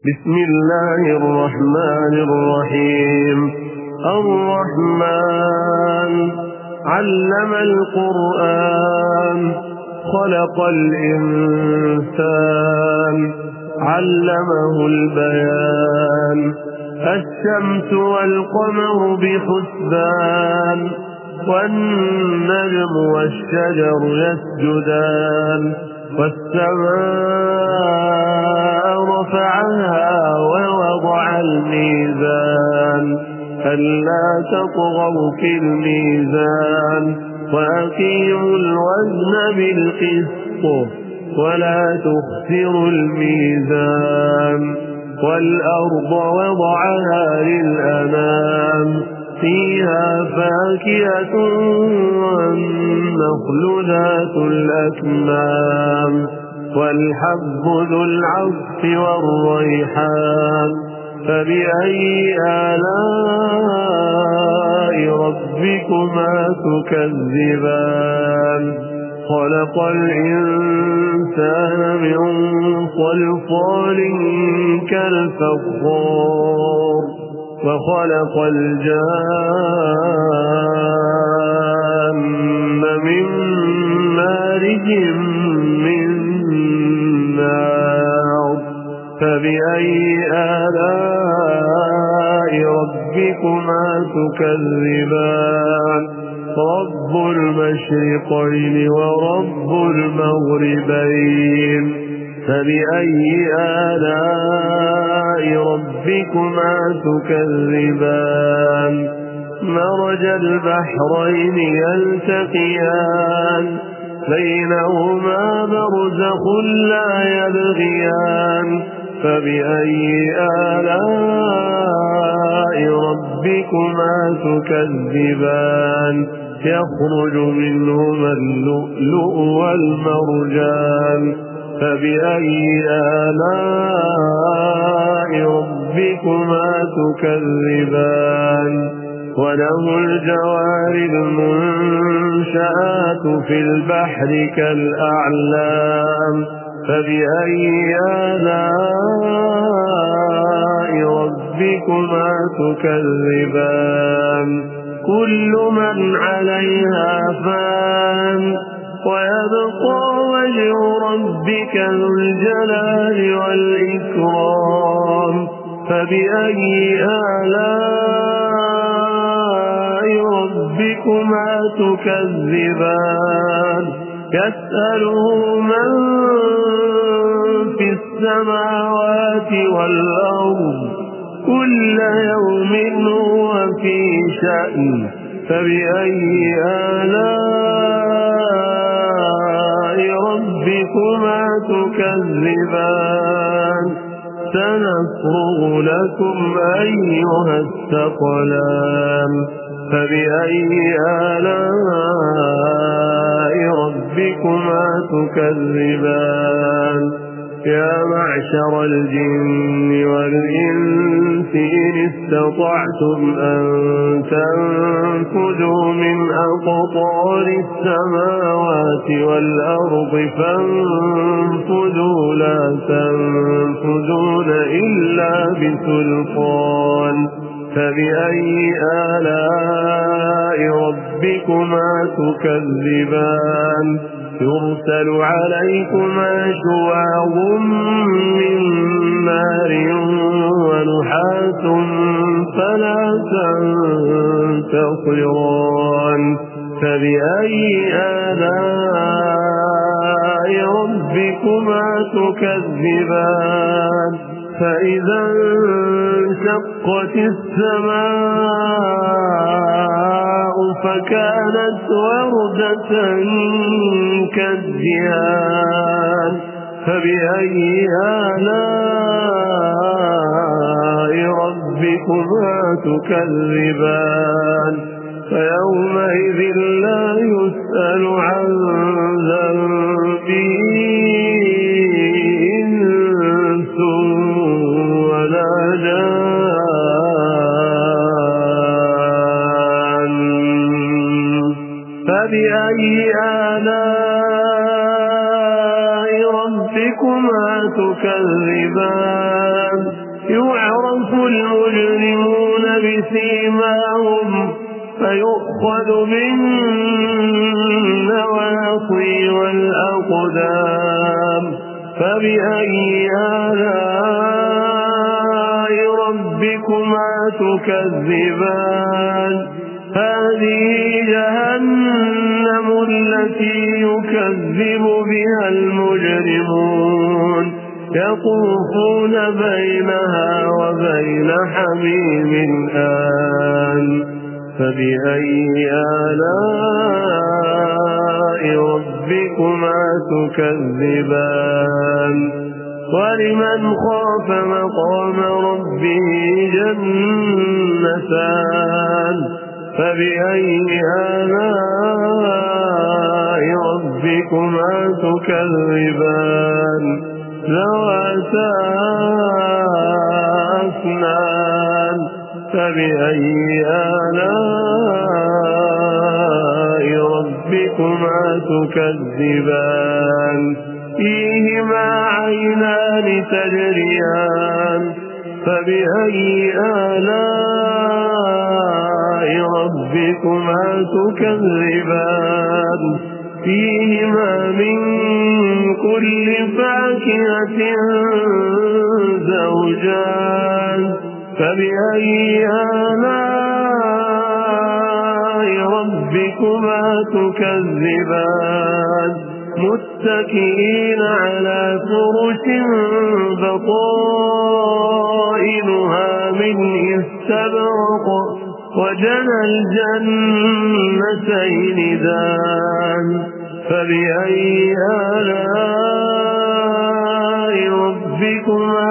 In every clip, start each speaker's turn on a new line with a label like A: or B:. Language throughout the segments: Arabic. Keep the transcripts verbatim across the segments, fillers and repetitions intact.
A: بسم الله الرحمن الرحيم. الرحمن علم القرآن خلق الإنسان علمه البيان. الشمس والقمر بحسبان والنجم والشجر يسجدان. والسماء رفعها ووضع الميزان ألا تطغوا في الميزان وأقيموا الوزن بالقسط ولا تخسروا الميزان. والأرض وضعها للأنام فيها فاكهة والنخل ذات الأكمام والحب ذو العصف والريحان. فبأي آلاء ربكما تكذبان؟ خلق الإنسان من صلصال كالفخار وخلق الجان من مارج من نار. فبأي آلاء ربكما تكذبان؟ رب المشرقين ورب المغربين. فبأي آلاء ربكما تكذبان؟ مرج البحرين يلتقيان بينهما برزخ لا يبغيان. فبأي آلاء ربكما تكذبان؟ يخرج منهما اللؤلؤ والمرجان. فبأي آلاء ربكما تكذبان؟ وله الجوار المنشآت في البحر كالأعلام. فبأي آلاء ربكما تكذبان؟ كل من عليها فان ويبقى وجه ربك ذو الجلال والإكرام. فبأي آلاء ربكما تكذبان؟ يسأله من في السماوات والأرض كل يوم هو في شأن. فبأي آلاء ربكما تكذبان؟ سنفرغ لكم أيها الثقلان. فبأي آلاء ربكما تكذبان؟ يا معشر الجن والإنس إن استطعتم أن تنفذوا من أقطار السماوات والأرض فانفذوا لا تنفذون إلا بسلطان. فبأي آلاء ربكما تكذبان؟ يرسل عليكما شواظ من نار ونحاس فلا تنتصران. فبأي آلاء ربكما تكذبان؟ فإذا انشقت السماء فكانت وردة كالدهان. فبأي آلاء ربكما تكذبان؟ فيومئذ لا يسأل عن ذنبه إنس ولا جان. فبأي آلاء ربكما تكذبان؟ يعرف المجرمون بسيماهم فيؤخذ بالنواصي والأقدام فبأي آلاء ربكما تكذبان هذه جهنم التي يكذب بها المجرمون يطوفون بينها وبين حميم آن فبأي آلاء ربكما تكذبان ولمن خاف مقام ربه جنتان فبأي آلاء ربكما تكذبان ذواتا أفنان فبأي آلاء ربكما تكذبان فيهما عينان تجريان فبأي آلاء ربكما تكذبان فيهما من كل فاكهة زوجان فبأي آلاء ربكما تكذبان متكئين على فرش بطائنها من استبرق وجنى الجنتين دان فبأي آلاء ربكما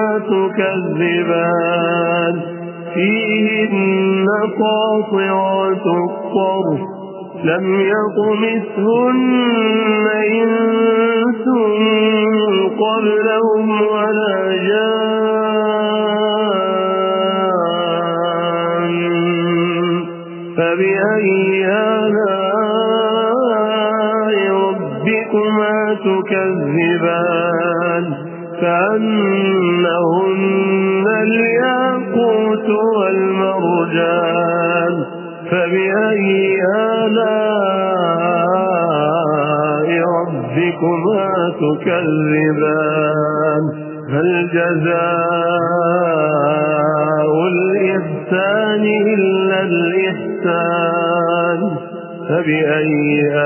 A: تكذبان فيهن قاصرات الطرف لم يطمثهن إنس قبلهم ولا جان فبأي آلاء ربكما تكذبان كأنهن الياقوت والمرجان فبأي آلاء ربكما تكذبان هل جزاء الإحسان إلا الإحسان فبأي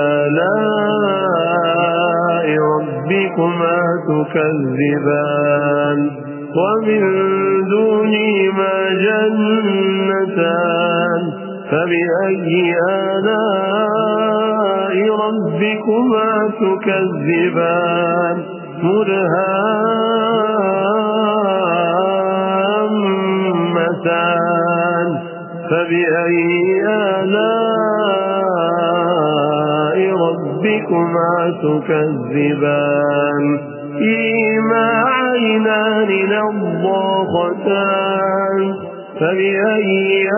A: آلاء ربكما تكذبان ومن دونهما جنتان فبأي آلاء ربكما تكذبان مدهامتان فبأي آلاء ربكما تكذبان فيهما عينان نضاختان فبأي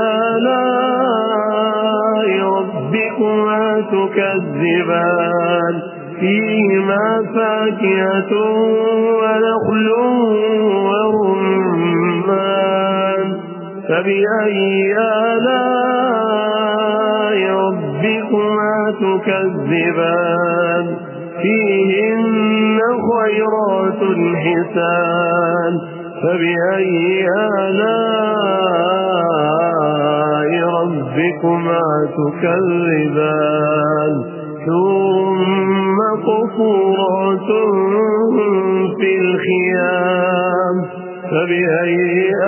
A: آلاء ربكما تكذبان فيهما فاكهة ونخل ورمان فبأي آلاء ربكما تكذبان فيهن خيرات حسان فبأي آلاء ربكما تكذبان ثم قصورات في الخيام فبأي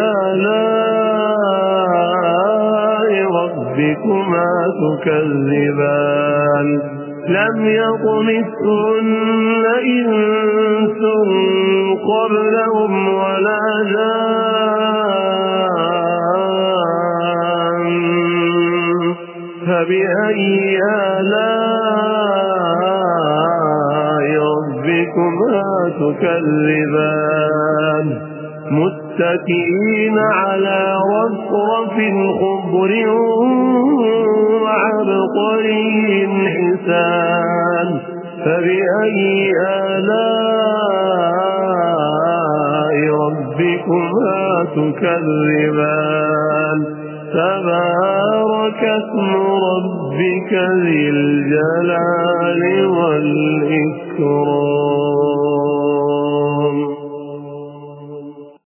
A: آلاء ربكما تكذبان لم يطمثهن إنس قبلهم ولا جان فبأي آلاء ربكما تكذبان متكئين على رفرف خضر وعبقري حسان فبأي آلاء ربكما تكذبان تبارك اسم ربك ذي الجلال والإكرام.